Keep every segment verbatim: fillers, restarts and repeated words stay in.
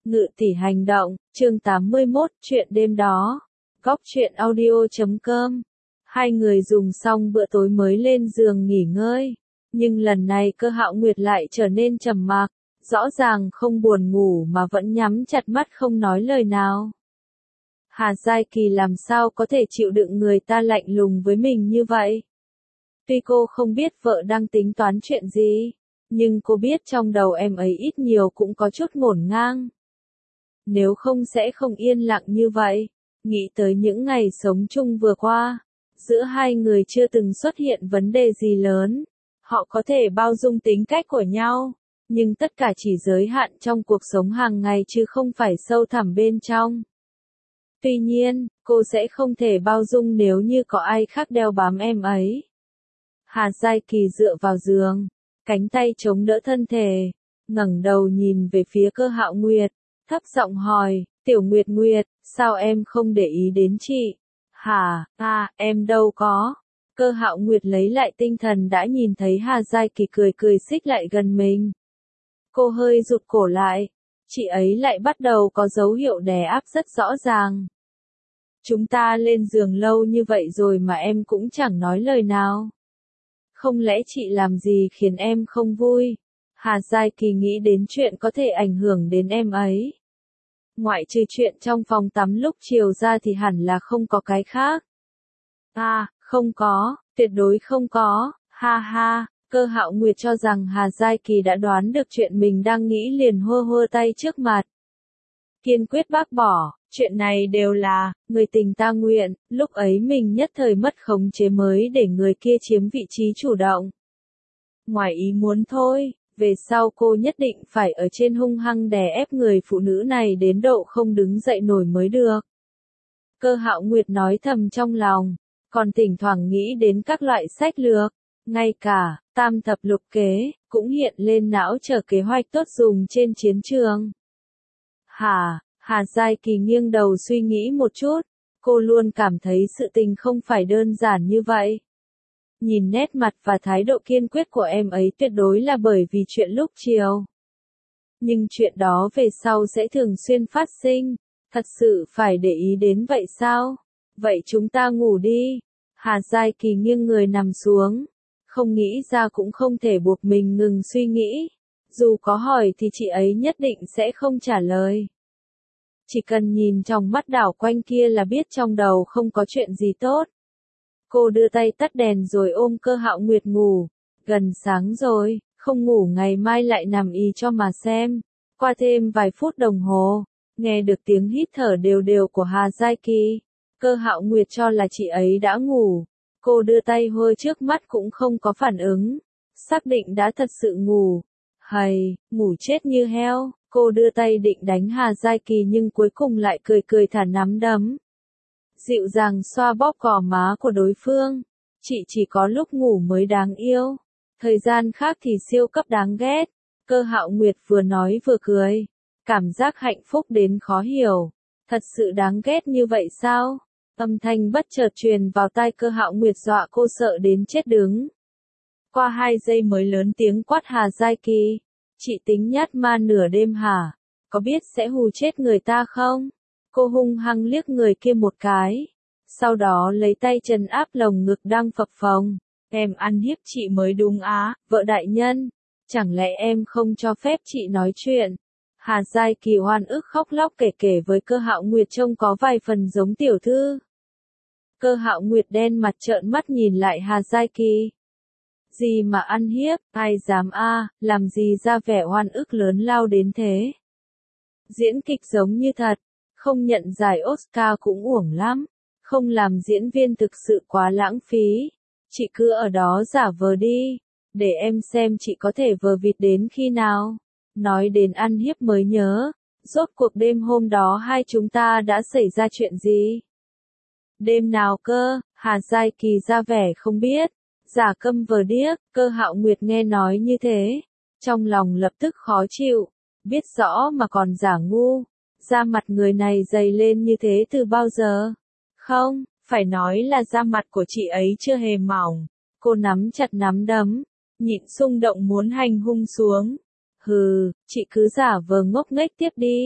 Ngự tỷ hành động, chương tám mươi mốt, chuyện đêm đó. Góc truyện audio chấm com. Hai người dùng xong bữa tối mới lên giường nghỉ ngơi. Nhưng lần này Cơ Hạo Nguyệt lại trở nên trầm mặc, rõ ràng không buồn ngủ mà vẫn nhắm chặt mắt không nói lời nào. Hà Giai Kỳ làm sao có thể chịu đựng người ta lạnh lùng với mình như vậy? Tuy cô không biết vợ đang tính toán chuyện gì, nhưng cô biết trong đầu em ấy ít nhiều cũng có chút ngổn ngang. Nếu không sẽ không yên lặng như vậy. Nghĩ tới những ngày sống chung vừa qua, giữa hai người chưa từng xuất hiện vấn đề gì lớn. Họ có thể bao dung tính cách của nhau, nhưng tất cả chỉ giới hạn trong cuộc sống hàng ngày chứ không phải sâu thẳm bên trong. Tuy nhiên, cô sẽ không thể bao dung nếu như có ai khác đeo bám em ấy. Hà Giai Kỳ dựa vào giường, cánh tay chống đỡ thân thể, ngẩng đầu nhìn về phía Cơ Hạo Nguyệt, thấp giọng hỏi, Tiểu Nguyệt Nguyệt, sao em không để ý đến chị? Hả, à, em đâu có. Cơ Hạo Nguyệt lấy lại tinh thần đã nhìn thấy Hà Giai Kỳ cười cười xích lại gần mình. Cô hơi rụt cổ lại, chị ấy lại bắt đầu có dấu hiệu đè áp rất rõ ràng. Chúng ta lên giường lâu như vậy rồi mà em cũng chẳng nói lời nào. Không lẽ chị làm gì khiến em không vui? Hà Giai Kỳ nghĩ đến chuyện có thể ảnh hưởng đến em ấy. Ngoại trừ chuyện trong phòng tắm lúc chiều ra thì hẳn là không có cái khác. À, không có, tuyệt đối không có, ha ha. Cơ Hạo Nguyệt cho rằng Hà Giai Kỳ đã đoán được chuyện mình đang nghĩ liền hơ hơ tay trước mặt. Kiên quyết bác bỏ, chuyện này đều là, người tình ta nguyện, lúc ấy mình nhất thời mất khống chế mới để người kia chiếm vị trí chủ động. Ngoài ý muốn thôi, về sau cô nhất định phải ở trên hung hăng đè ép người phụ nữ này đến độ không đứng dậy nổi mới được. Cơ Hạo Nguyệt nói thầm trong lòng, còn thỉnh thoảng nghĩ đến các loại sách lược, ngay cả, tam thập lục kế, cũng hiện lên não chờ kế hoạch tốt dùng trên chiến trường. Hà, Hà Giai Kỳ nghiêng đầu suy nghĩ một chút, cô luôn cảm thấy sự tình không phải đơn giản như vậy. Nhìn nét mặt và thái độ kiên quyết của em ấy tuyệt đối là bởi vì chuyện lúc chiều. Nhưng chuyện đó về sau sẽ thường xuyên phát sinh, thật sự phải để ý đến vậy sao? Vậy chúng ta ngủ đi. Hà Giai Kỳ nghiêng người nằm xuống, không nghĩ ra cũng không thể buộc mình ngừng suy nghĩ. Dù có hỏi thì chị ấy nhất định sẽ không trả lời. Chỉ cần nhìn trong mắt đảo quanh kia là biết trong đầu không có chuyện gì tốt. Cô đưa tay tắt đèn rồi ôm Cơ Hạo Nguyệt ngủ. Gần sáng rồi, không ngủ ngày mai lại nằm y cho mà xem. Qua thêm vài phút đồng hồ, nghe được tiếng hít thở đều đều của Hà Giai Kỳ. Cơ Hạo Nguyệt cho là chị ấy đã ngủ. Cô đưa tay hôi trước mắt cũng không có phản ứng. Xác định đã thật sự ngủ. Hầy, ngủ chết như heo. Cô đưa tay định đánh Hà Giai Kỳ nhưng cuối cùng lại cười cười thả nắm đấm. Dịu dàng xoa bóp gò má của đối phương. Chị chỉ có lúc ngủ mới đáng yêu. Thời gian khác thì siêu cấp đáng ghét. Cơ Hạo Nguyệt vừa nói vừa cười. Cảm giác hạnh phúc đến khó hiểu. Thật sự đáng ghét như vậy sao? Âm thanh bất chợt truyền vào tai Cơ Hạo Nguyệt dọa cô sợ đến chết đứng. Qua hai giây mới lớn tiếng quát Hà Giai Kỳ. Chị tính nhát ma nửa đêm hả? Có biết sẽ hù chết người ta không? Cô hung hăng liếc người kia một cái. Sau đó lấy tay trấn áp lồng ngực đang phập phồng. Em ăn hiếp chị mới đúng á, vợ đại nhân. Chẳng lẽ em không cho phép chị nói chuyện? Hà Giai Kỳ oan ức khóc lóc kể kể với Cơ Hạo Nguyệt trông có vài phần giống tiểu thư. Cơ Hạo Nguyệt đen mặt trợn mắt nhìn lại Hà Giai Kỳ. Gì mà ăn hiếp, ai dám a, làm gì ra vẻ oan ức lớn lao đến thế. Diễn kịch giống như thật, không nhận giải Oscar cũng uổng lắm, không làm diễn viên thực sự quá lãng phí. Chị cứ ở đó giả vờ đi, để em xem chị có thể vờ vịt đến khi nào. Nói đến ăn hiếp mới nhớ, rốt cuộc đêm hôm đó hai chúng ta đã xảy ra chuyện gì? Đêm nào cơ? Hà Giai Kỳ ra vẻ không biết. Giả câm vờ điếc. Cơ Hạo Nguyệt nghe nói như thế, trong lòng lập tức khó chịu, biết rõ mà còn giả ngu. Da mặt người này dày lên như thế từ bao giờ? Không, phải nói là da mặt của chị ấy chưa hề mỏng. Cô nắm chặt nắm đấm, nhịn xung động muốn hành hung xuống. Hừ, chị cứ giả vờ ngốc nghếch tiếp đi.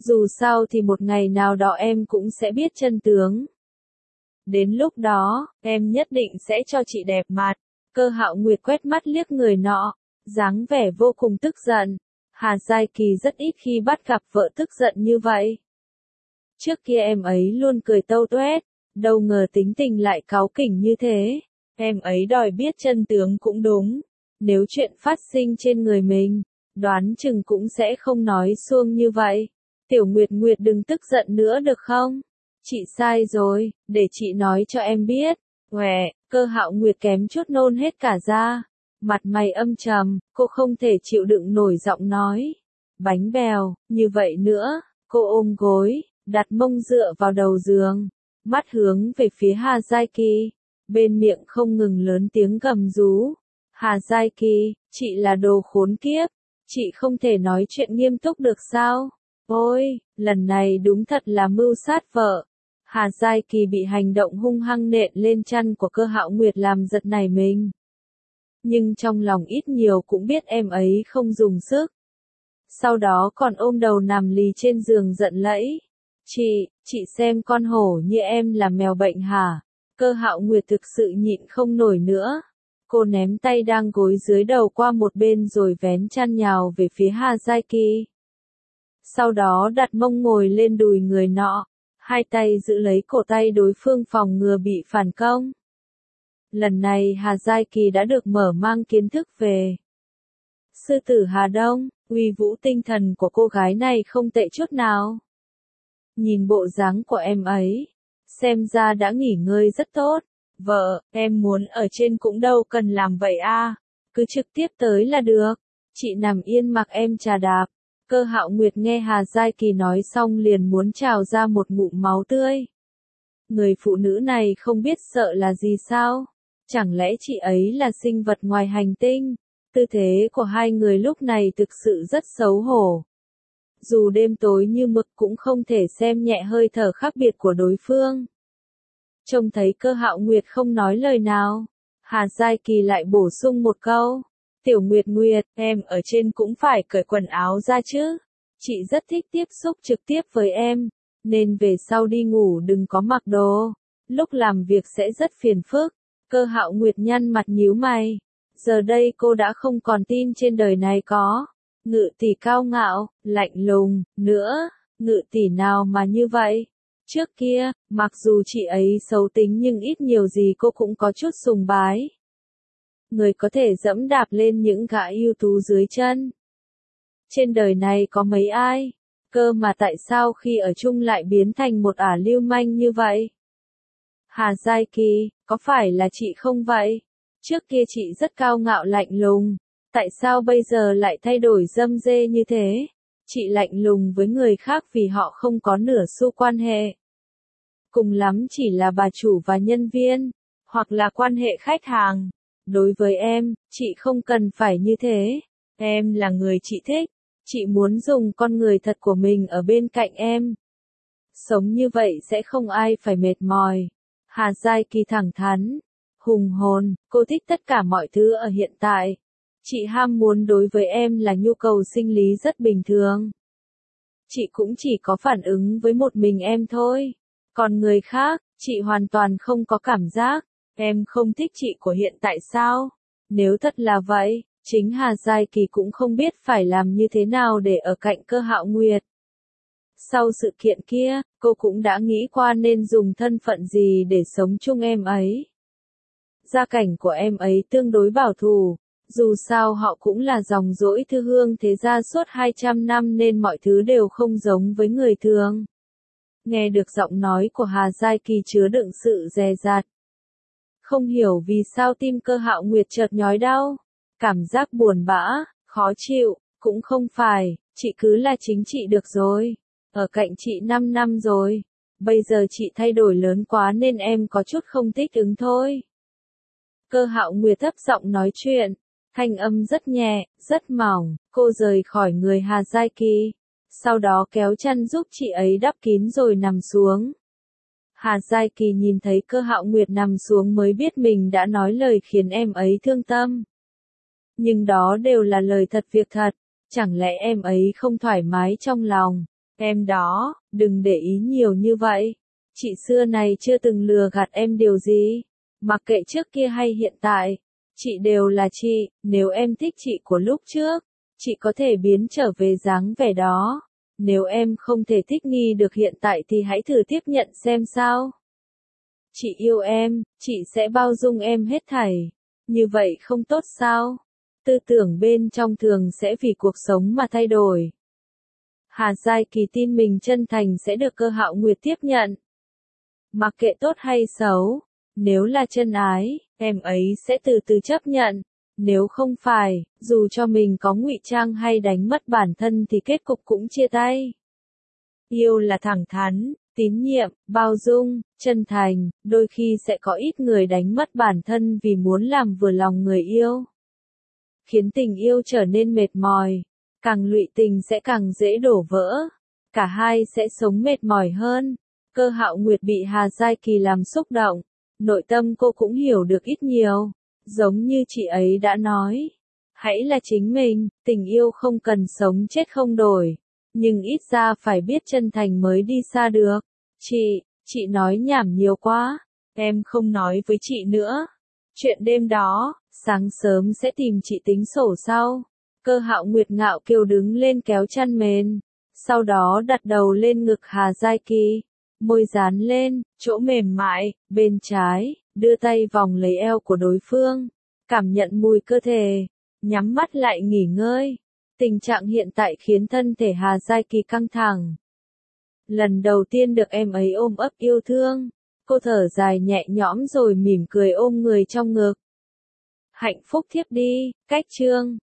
Dù sao thì một ngày nào đó em cũng sẽ biết chân tướng. Đến lúc đó, em nhất định sẽ cho chị đẹp mặt. Cơ Hạo Nguyệt quét mắt liếc người nọ, dáng vẻ vô cùng tức giận. Hà Giai Kỳ rất ít khi bắt gặp vợ tức giận như vậy. Trước kia em ấy luôn cười tâu tuét, đâu ngờ tính tình lại cáu kỉnh như thế. Em ấy đòi biết chân tướng cũng đúng. Nếu chuyện phát sinh trên người mình, đoán chừng cũng sẽ không nói suông như vậy. Tiểu Nguyệt Nguyệt đừng tức giận nữa được không? Chị sai rồi, để chị nói cho em biết. Uể, Cơ Hạo Nguyệt kém chút nôn hết cả ra. Mặt mày âm trầm, cô không thể chịu đựng nổi giọng nói. Bánh bèo, như vậy nữa, cô ôm gối, đặt mông dựa vào đầu giường, mắt hướng về phía Hà Giai Kỳ, bên miệng không ngừng lớn tiếng gầm rú. Hà Giai Kỳ, chị là đồ khốn kiếp, chị không thể nói chuyện nghiêm túc được sao? Ôi, lần này đúng thật là mưu sát vợ. Hà Giai Kỳ bị hành động hung hăng nện lên chăn của Cơ Hạo Nguyệt làm giật nảy mình. Nhưng trong lòng ít nhiều cũng biết em ấy không dùng sức. Sau đó còn ôm đầu nằm lì trên giường giận lẫy. Chị, chị xem con hổ như em là mèo bệnh hả? Cơ Hạo Nguyệt thực sự nhịn không nổi nữa. Cô ném tay đang gối dưới đầu qua một bên rồi vén chăn nhào về phía Hà Giai Kỳ. Sau đó đặt mông ngồi lên đùi người nọ, hai tay giữ lấy cổ tay đối phương phòng ngừa bị phản công. Lần này Hà Giai Kỳ đã được mở mang kiến thức về sư tử Hà Đông, uy vũ tinh thần của cô gái này không tệ chút nào. Nhìn bộ dáng của em ấy, xem ra đã nghỉ ngơi rất tốt. Vợ, em muốn ở trên cũng đâu cần làm vậy a, cứ trực tiếp tới là được. Chị nằm yên mặc em trà đạp. Cơ Hạo Nguyệt nghe Hà Giai Kỳ nói xong liền muốn trào ra một ngụm máu tươi. Người phụ nữ này không biết sợ là gì sao? Chẳng lẽ chị ấy là sinh vật ngoài hành tinh? Tư thế của hai người lúc này thực sự rất xấu hổ. Dù đêm tối như mực cũng không thể xem nhẹ hơi thở khác biệt của đối phương. Trông thấy Cơ Hạo Nguyệt không nói lời nào, Hà Giai Kỳ lại bổ sung một câu. Tiểu Nguyệt Nguyệt, em ở trên cũng phải cởi quần áo ra chứ. Chị rất thích tiếp xúc trực tiếp với em, nên về sau đi ngủ đừng có mặc đồ. Lúc làm việc sẽ rất phiền phức. Cơ Hạo Nguyệt nhăn mặt nhíu mày. Giờ đây cô đã không còn tin trên đời này có ngự tỷ cao ngạo, lạnh lùng, nữa, ngự tỷ nào mà như vậy. Trước kia, mặc dù chị ấy xấu tính nhưng ít nhiều gì cô cũng có chút sùng bái. Người có thể dẫm đạp lên những gã ưu tú dưới chân. Trên đời này có mấy ai, cơ mà tại sao khi ở chung lại biến thành một ả lưu manh như vậy? Hà Giai Kỳ, có phải là chị không vậy? Trước kia chị rất cao ngạo lạnh lùng, tại sao bây giờ lại thay đổi dâm dê như thế? Chị lạnh lùng với người khác vì họ không có nửa xu quan hệ. Cùng lắm chỉ là bà chủ và nhân viên, hoặc là quan hệ khách hàng. Đối với em, chị không cần phải như thế. Em là người chị thích. Chị muốn dùng con người thật của mình ở bên cạnh em. Sống như vậy sẽ không ai phải mệt mỏi. Hà Giai Kỳ thẳng thắn, hùng hồn, cô thích tất cả mọi thứ ở hiện tại. Chị ham muốn đối với em là nhu cầu sinh lý rất bình thường. Chị cũng chỉ có phản ứng với một mình em thôi. Còn người khác, chị hoàn toàn không có cảm giác. Em không thích chị của hiện tại sao? Nếu thật là vậy, chính Hà Giai Kỳ cũng không biết phải làm như thế nào để ở cạnh Cơ Hạo Nguyệt. Sau sự kiện kia, cô cũng đã nghĩ qua nên dùng thân phận gì để sống chung em ấy. Gia cảnh của em ấy tương đối bảo thủ, dù sao họ cũng là dòng dõi thư hương thế gia suốt hai trăm năm nên mọi thứ đều không giống với người thường. Nghe được giọng nói của Hà Giai Kỳ chứa đựng sự dè dặt. Không hiểu vì sao tim Cơ Hạo Nguyệt chợt nhói đau, cảm giác buồn bã, khó chịu, cũng không phải, chị cứ là chính chị được rồi. Ở cạnh chị năm năm rồi, bây giờ chị thay đổi lớn quá nên em có chút không thích ứng thôi. Cơ Hạo Nguyệt thấp giọng nói chuyện, thanh âm rất nhẹ, rất mỏng, cô rời khỏi người Hà Giai Kỳ, sau đó kéo chăn giúp chị ấy đắp kín rồi nằm xuống. Hà Giai Kỳ nhìn thấy Cơ Hạo Nguyệt nằm xuống mới biết mình đã nói lời khiến em ấy thương tâm. Nhưng đó đều là lời thật việc thật, chẳng lẽ em ấy không thoải mái trong lòng? Em đó, đừng để ý nhiều như vậy. Chị xưa này chưa từng lừa gạt em điều gì. Mặc kệ trước kia hay hiện tại, chị đều là chị, nếu em thích chị của lúc trước, chị có thể biến trở về dáng vẻ đó. Nếu em không thể thích nghi được hiện tại thì hãy thử tiếp nhận xem sao. Chị yêu em, chị sẽ bao dung em hết thảy. Như vậy không tốt sao? Tư tưởng bên trong thường sẽ vì cuộc sống mà thay đổi. Hà Giai Kỳ tin mình chân thành sẽ được Cơ Hạo Nguyệt tiếp nhận. Mặc kệ tốt hay xấu, nếu là chân ái, em ấy sẽ từ từ chấp nhận. Nếu không phải, dù cho mình có ngụy trang hay đánh mất bản thân thì kết cục cũng chia tay. Yêu là thẳng thắn, tín nhiệm, bao dung, chân thành, đôi khi sẽ có ít người đánh mất bản thân vì muốn làm vừa lòng người yêu. Khiến tình yêu trở nên mệt mỏi, càng lụy tình sẽ càng dễ đổ vỡ, cả hai sẽ sống mệt mỏi hơn. Cơ Hạo Nguyệt bị Hà Giai Kỳ làm xúc động, nội tâm cô cũng hiểu được ít nhiều, giống như chị ấy đã nói. Hãy là chính mình, tình yêu không cần sống chết không đổi, nhưng ít ra phải biết chân thành mới đi xa được. Chị, chị nói nhảm nhiều quá, em không nói với chị nữa. Chuyện đêm đó, sáng sớm sẽ tìm chị tính sổ sau. Cơ Hạo Nguyệt ngạo kiều đứng lên kéo chăn mền, sau đó đặt đầu lên ngực Hà Giai Kỳ, môi dán lên, chỗ mềm mại, bên trái, đưa tay vòng lấy eo của đối phương, cảm nhận mùi cơ thể, nhắm mắt lại nghỉ ngơi. Tình trạng hiện tại khiến thân thể Hà Giai Kỳ căng thẳng. Lần đầu tiên được em ấy ôm ấp yêu thương, cô thở dài nhẹ nhõm rồi mỉm cười ôm người trong ngực. Hạnh phúc thiếp đi, cách chương.